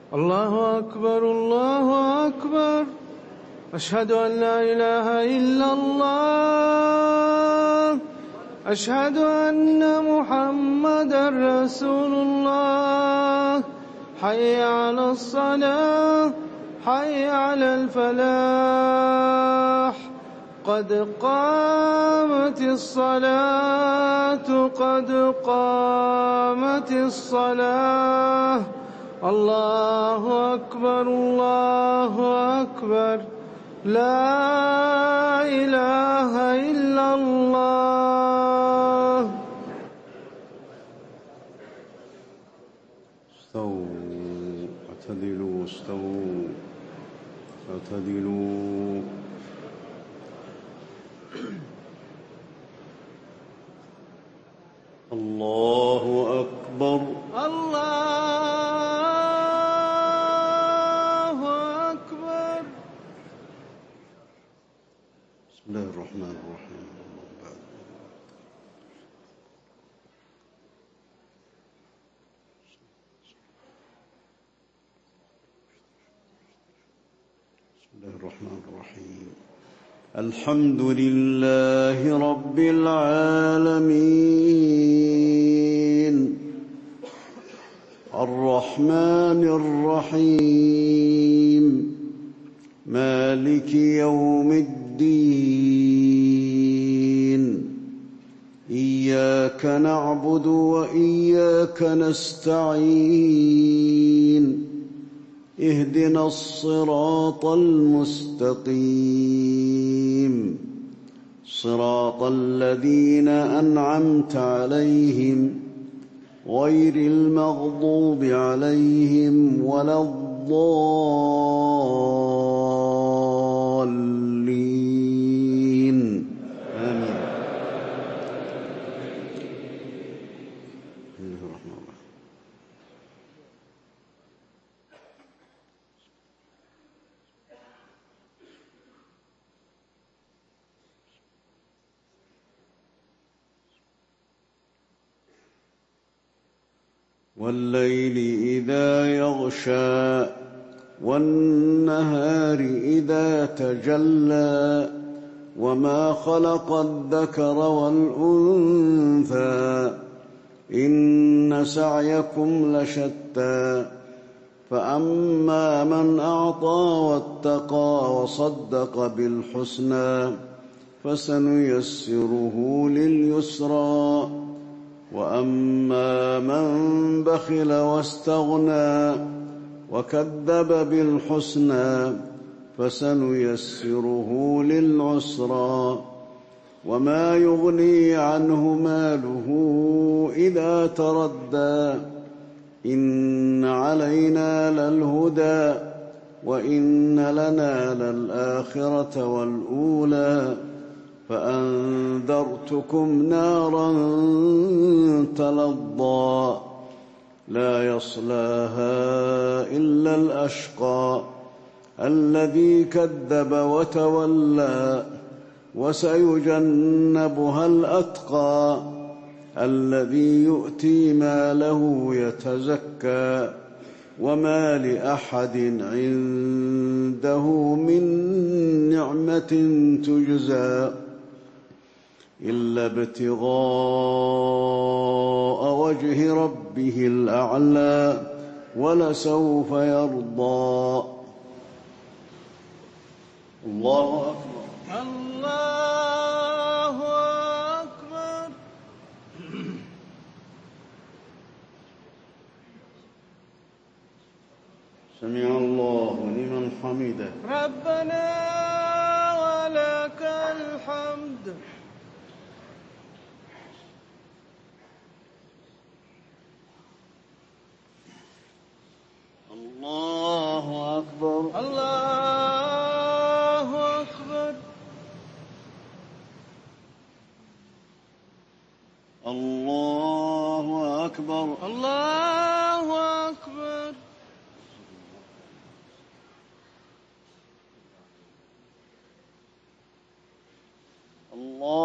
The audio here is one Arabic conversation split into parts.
الله أكبر الله أكبر. أشهد أن لا إله إلا الله. أشهد أن محمدا رسول الله. حي على الصلاة، حي على الفلاح. قد قامت الصلاة، قد قامت الصلاة. الله أكبر الله أكبر. لا إله إلا الله. استووا اعتدلوا، استووا اعتدلوا. الله أكبر الله أكبر. بسم الله الرحمن الرحيم. بسم الله الرحمن الرحيم. الحمد لله رب العالمين، الرحمن الرحيم، مالك يوم الدين. إياك نعبد وإياك نستعين. اهدنا الصراط المستقيم، صراط الذين أنعمت عليهم غير المغضوب عليهم ولا الضالين. آمين. بسم الله الرحمن الرحيم. والليل إذا يغشى، والنهار إذا تجلى، وما خلق الذكر والأنثى، إن سعيكم لشتى. فأما من أعطى واتقى وصدق بالحسنى فسنيسره لليسرى. وأما من بخل واستغنى وكذب بالحسنى فسنيسره للعسرى. وما يغني عنه ماله إذا تردى. إن علينا للهدى وإن لنا للآخرة والأولى. فأنذرتكم نارا تلظى، لا يصلاها إلا الأشقى الذي كذب وتولى. وسيجنبها الأتقى الذي يؤتي ماله يتزكى. وما لأحد عنده من نعمة تجزى إلا ابتغاء وجه ربه الأعلى ولسوف يرضى. الله أكبر الله أكبر. سمع الله لمن حمده. ربنا ولك الحمد. الله أكبر الله أكبر. الله أكبر الله أكبر. الله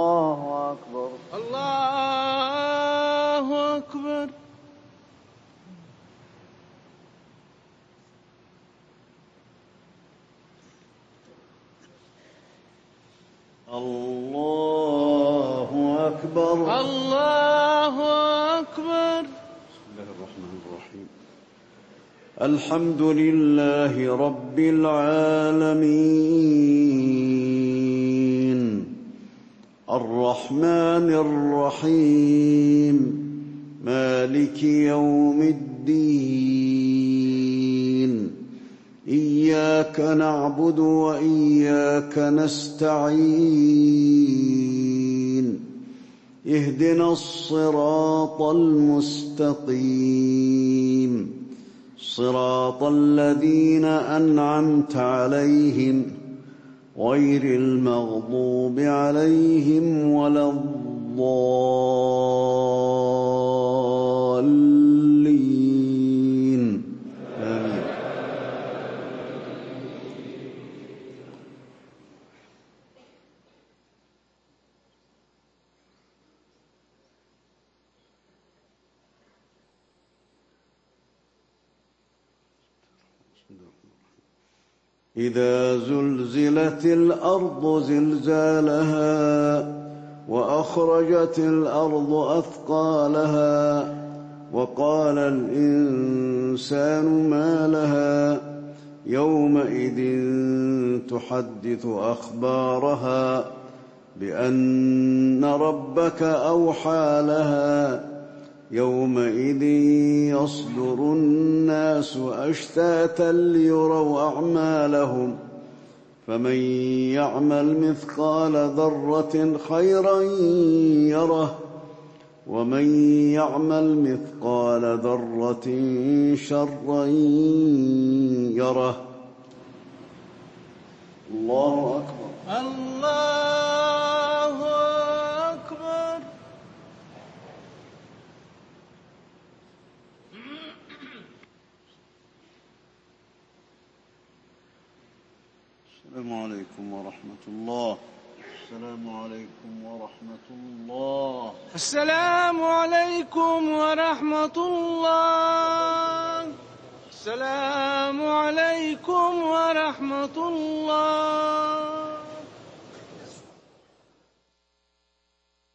الله أكبر. الله أكبر. بسم الله الرحمن الرحيم. الحمد لله رب العالمين الرحمن الرحيم مالك يوم الدين إياك نعبد وإياك نستعين اهدنا الصراط المستقيم صراط الذين أنعمت عليهم غير المغضوب عليهم ولا الضالين آمين. إذا زلزلت الأرض زلزالها وأخرجت الأرض أثقالها وقال الإنسان ما لها يومئذ تحدث أخبارها بأن ربك أوحى لها يومئذ يصدر الناس أشتاتا ليروا أعمالهم فمن يعمل مثقال ذرة خيرا يره ومن يعمل مثقال ذرة شرا يره. الله أكبر. الله أكبر. السلام عليكم ورحمة الله. السلام عليكم ورحمة الله. السلام عليكم ورحمة الله. السلام عليكم ورحمة الله.